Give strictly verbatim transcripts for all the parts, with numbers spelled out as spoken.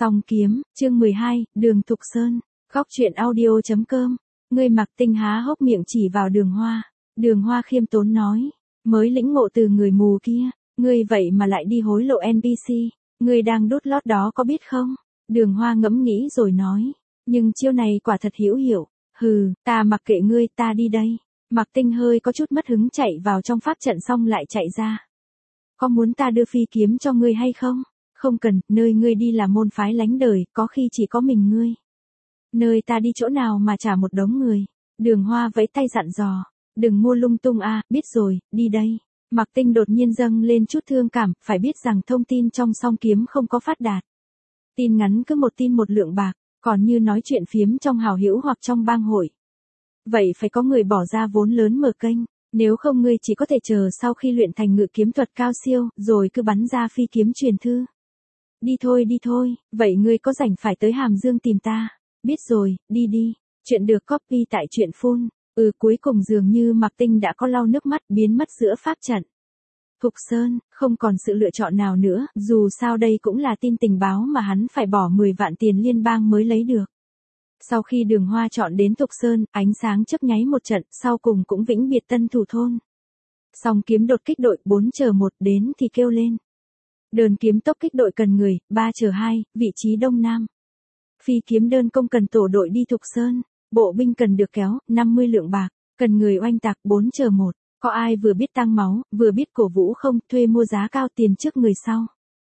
Song kiếm, chương mười hai, Đường Thục Sơn, góc truyện audio chấm com. Ngươi Mạc Tinh há hốc miệng chỉ vào Đường Hoa. Đường Hoa khiêm tốn nói, mới lĩnh ngộ từ người mù kia, ngươi vậy mà lại đi hối lộ en pê xê, ngươi đang đút lót đó có biết không? Đường Hoa ngẫm nghĩ rồi nói, nhưng chiêu này quả thật hữu hiệu, hừ, ta mặc kệ ngươi, ta đi đây. Mạc Tinh hơi có chút mất hứng chạy vào trong pháp trận xong lại chạy ra. Có muốn ta đưa phi kiếm cho ngươi hay không? Không cần, nơi ngươi đi là môn phái lánh đời, có khi chỉ có mình ngươi. Nơi ta đi chỗ nào mà trả một đống người. Đường Hoa vẫy tay dặn dò, đừng mua lung tung à, biết rồi, đi đây. Mạc Tinh đột nhiên dâng lên chút thương cảm, phải biết rằng thông tin trong song kiếm không có phát đạt. Tin ngắn cứ một tin một lượng bạc, còn như nói chuyện phiếm trong hào hữu hoặc trong bang hội. Vậy phải có người bỏ ra vốn lớn mở kênh, nếu không ngươi chỉ có thể chờ sau khi luyện thành ngự kiếm thuật cao siêu, rồi cứ bắn ra phi kiếm truyền thư. Đi thôi đi thôi, vậy ngươi có rảnh phải tới Hàm Dương tìm ta. Biết rồi, đi đi. Chuyện được copy tại truyện phun. Ừ, cuối cùng dường như Mạc Tinh đã có lau nước mắt biến mất giữa pháp trận. Thục Sơn, không còn sự lựa chọn nào nữa, dù sao đây cũng là tin tình báo mà hắn phải bỏ mười vạn tiền liên bang mới lấy được. Sau khi Đường Hoa chọn đến Thục Sơn, ánh sáng chớp nháy một trận, sau cùng cũng vĩnh biệt tân thủ thôn. Song kiếm đột kích đội bốn chờ một đến thì kêu lên. Đơn kiếm tốc kích đội cần người, ba chờ hai, vị trí đông nam. Phi kiếm đơn công cần tổ đội đi Thục Sơn, bộ binh cần được kéo, năm mươi lượng bạc, cần người oanh tạc bốn chờ một. Có ai vừa biết tăng máu, vừa biết cổ vũ không, thuê mua giá cao tiền trước người sau.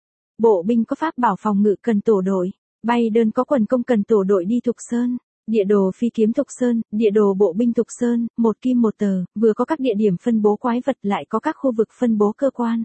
Bộ binh có pháp bảo phòng ngự cần tổ đội, bay đơn có quần công cần tổ đội đi Thục Sơn. Địa đồ phi kiếm Thục Sơn, địa đồ bộ binh Thục Sơn, một kim một tờ, vừa có các địa điểm phân bố quái vật lại có các khu vực phân bố cơ quan.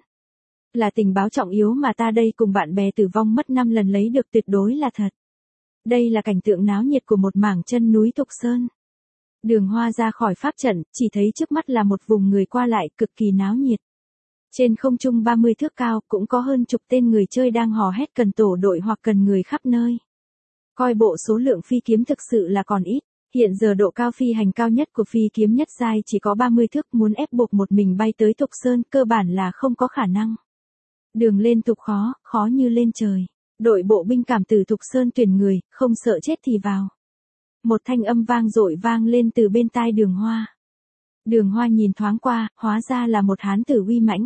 Là tình báo trọng yếu mà ta đây cùng bạn bè tử vong mất năm lần lấy được tuyệt đối là thật. Đây là cảnh tượng náo nhiệt của một mảng chân núi Thục Sơn. Đường Hoa ra khỏi pháp trận, chỉ thấy trước mắt là một vùng người qua lại cực kỳ náo nhiệt. Trên không trung ba mươi thước cao cũng có hơn chục tên người chơi đang hò hét cần tổ đội hoặc cần người khắp nơi. Coi bộ số lượng phi kiếm thực sự là còn ít, hiện giờ độ cao phi hành cao nhất của phi kiếm nhất giai chỉ có ba mươi thước, muốn ép buộc một mình bay tới Thục Sơn cơ bản là không có khả năng. Đường lên Thục khó, khó như lên trời. Đội bộ binh cảm từ Thục Sơn tuyển người, không sợ chết thì vào. Một thanh âm vang dội vang lên từ bên tai Đường Hoa. Đường Hoa nhìn thoáng qua, hóa ra là một hán tử uy mãnh.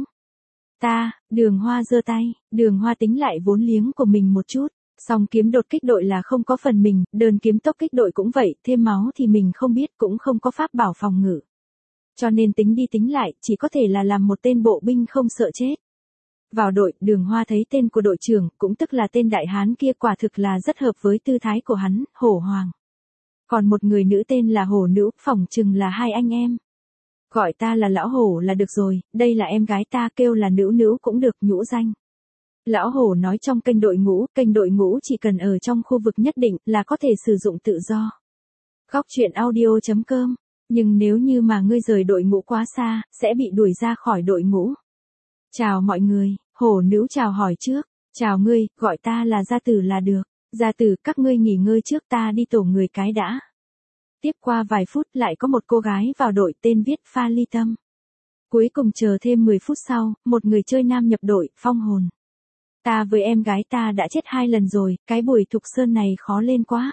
Ta, Đường Hoa giơ tay, Đường Hoa tính lại vốn liếng của mình một chút. Song kiếm đột kích đội là không có phần mình, đơn kiếm tốc kích đội cũng vậy, thêm máu thì mình không biết, cũng không có pháp bảo phòng ngự. Cho nên tính đi tính lại, chỉ có thể là làm một tên bộ binh không sợ chết. Vào đội, Đường Hoa thấy tên của đội trưởng, cũng tức là tên đại hán kia, quả thực là rất hợp với tư thái của hắn, Hổ Hoàng. Còn một người nữ tên là Hổ Nữ, phỏng chừng là hai anh em. Gọi ta là Lão Hổ là được rồi, đây là em gái ta, kêu là Nữ Nữ cũng được, nhũ danh. Lão Hổ nói trong kênh đội ngũ, kênh đội ngũ chỉ cần ở trong khu vực nhất định là có thể sử dụng tự do. Góc truyện audio chấm com. Nhưng nếu như mà ngươi rời đội ngũ quá xa, sẽ bị đuổi ra khỏi đội ngũ. Chào mọi người, Hổ Nữ chào hỏi trước. Chào ngươi, gọi ta là Gia Tử là được. Gia Tử, các ngươi nghỉ ngơi trước, ta đi tổ người cái đã. Tiếp qua vài phút lại có một cô gái vào đội, tên viết Pha Ly Tâm. Cuối cùng chờ thêm mười phút sau, một người chơi nam nhập đội, Phong Hồn. Ta với em gái ta đã chết hai lần rồi, cái buổi Thục Sơn này khó lên quá.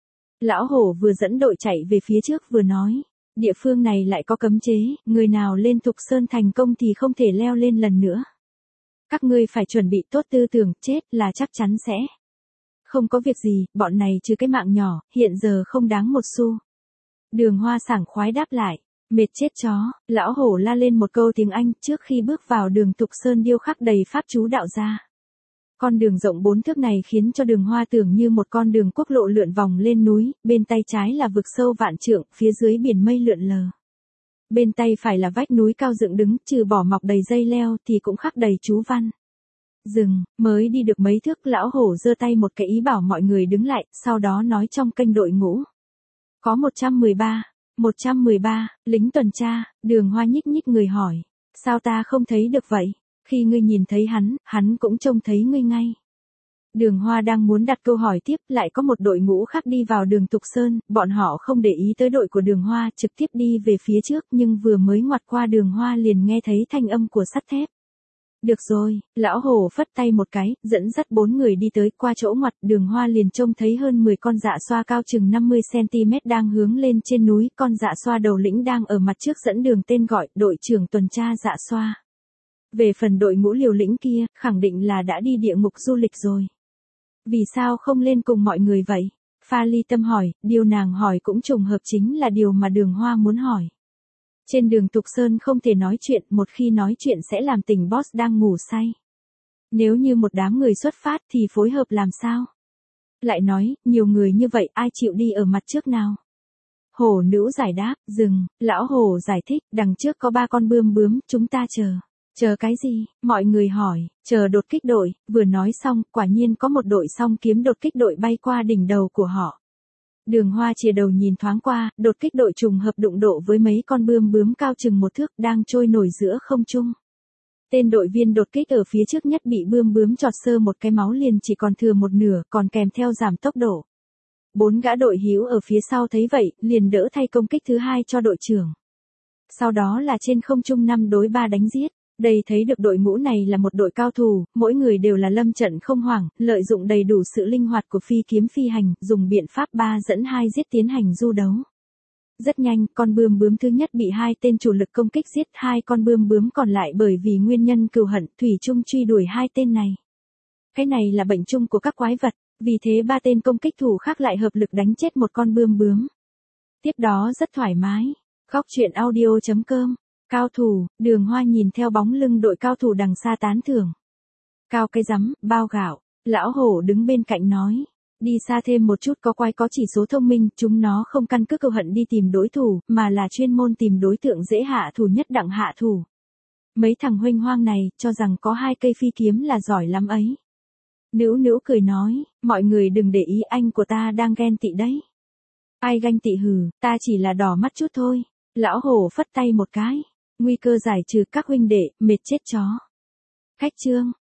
Lão Hổ vừa dẫn đội chạy về phía trước vừa nói, địa phương này lại có cấm chế, người nào lên Thục Sơn thành công thì không thể leo lên lần nữa. Các ngươi phải chuẩn bị tốt tư tưởng, chết là chắc chắn sẽ. Không có việc gì, bọn này trừ cái mạng nhỏ, hiện giờ không đáng một xu. Đường Hoa sảng khoái đáp lại, mệt chết chó. Lão Hổ la lên một câu tiếng Anh trước khi bước vào đường Thục Sơn điêu khắc đầy pháp chú đạo gia. Con đường rộng bốn thước này khiến cho Đường Hoa tưởng như một con đường quốc lộ lượn vòng lên núi, bên tay trái là vực sâu vạn trượng, phía dưới biển mây lượn lờ. Bên tay phải là vách núi cao dựng đứng, trừ bỏ mọc đầy dây leo thì cũng khắc đầy chú văn. Dừng, mới đi được mấy thước, Lão Hổ giơ tay một cái ý bảo mọi người đứng lại, sau đó nói trong kênh đội ngũ. Có một trăm mười ba, một trăm mười ba, lính tuần tra. Đường Hoa nhích nhích người hỏi, sao ta không thấy được vậy? Khi ngươi nhìn thấy hắn, hắn cũng trông thấy ngươi ngay. Đường Hoa đang muốn đặt câu hỏi tiếp, lại có một đội ngũ khác đi vào đường Thục Sơn, bọn họ không để ý tới đội của Đường Hoa, trực tiếp đi về phía trước, nhưng vừa mới ngoặt qua Đường Hoa liền nghe thấy thanh âm của sắt thép. Được rồi, lão hổ phất tay một cái, dẫn dắt bốn người đi tới qua chỗ ngoặt, Đường Hoa liền trông thấy hơn mười con dạ xoa cao chừng năm mươi xăng ti mét đang hướng lên trên núi, con dạ xoa đầu lĩnh đang ở mặt trước dẫn đường tên gọi, đội trưởng tuần tra dạ xoa. Về phần đội ngũ liều lĩnh kia, khẳng định là đã đi địa ngục du lịch rồi. Vì sao không lên cùng mọi người vậy? Pha Ly Tâm hỏi, điều nàng hỏi cũng trùng hợp chính là điều mà Đường Hoa muốn hỏi. Trên đường Tục Sơn không thể nói chuyện, một khi nói chuyện sẽ làm tỉnh boss đang ngủ say. Nếu như một đám người xuất phát thì phối hợp làm sao? Lại nói, nhiều người như vậy ai chịu đi ở mặt trước nào? Hổ nữ giải đáp, dừng, lão hổ giải thích, đằng trước có ba con bươm bướm, chúng ta chờ. Chờ cái gì? Mọi người hỏi, chờ đột kích đội, vừa nói xong, quả nhiên có một đội song kiếm đột kích đội bay qua đỉnh đầu của họ. Đường Hoa chìa đầu nhìn thoáng qua, đột kích đội trùng hợp đụng độ với mấy con bươm bướm cao chừng một thước đang trôi nổi giữa không trung. Tên đội viên đột kích ở phía trước nhất bị bươm bướm chọt sơ một cái máu liền chỉ còn thừa một nửa, còn kèm theo giảm tốc độ. Bốn gã đội hữu ở phía sau thấy vậy, liền đỡ thay công kích thứ hai cho đội trưởng. Sau đó là trên không trung năm đối ba đánh giết. Đây thấy được đội ngũ này là một đội cao thủ, mỗi người đều là lâm trận không hoảng, lợi dụng đầy đủ sự linh hoạt của phi kiếm phi hành, dùng biện pháp ba dẫn hai giết tiến hành du đấu. Rất nhanh, con bươm bướm thứ nhất bị hai tên chủ lực công kích giết, hai con bươm bướm còn lại bởi vì nguyên nhân cừu hận, thủy chung truy đuổi hai tên này. Cái này là bệnh chung của các quái vật, vì thế ba tên công kích thủ khác lại hợp lực đánh chết một con bươm bướm. Tiếp đó rất thoải mái. Góc truyện audio chấm com. Cao thủ, Đường Hoa nhìn theo bóng lưng đội cao thủ đằng xa tán thưởng. Cao cái rắm, bao gạo, lão hổ đứng bên cạnh nói. Đi xa thêm một chút có quái có chỉ số thông minh, chúng nó không căn cứ cừu hận đi tìm đối thủ, mà là chuyên môn tìm đối tượng dễ hạ thủ nhất đặng hạ thủ. Mấy thằng huênh hoang này, cho rằng có hai cây phi kiếm là giỏi lắm ấy. Nữu Nữu cười nói, mọi người đừng để ý, anh của ta đang ghen tị đấy. Ai ganh tị hừ, ta chỉ là đỏ mắt chút thôi. Lão hổ phất tay một cái. Nguy cơ giải trừ các huynh đệ, mệt chết chó. Khách chương.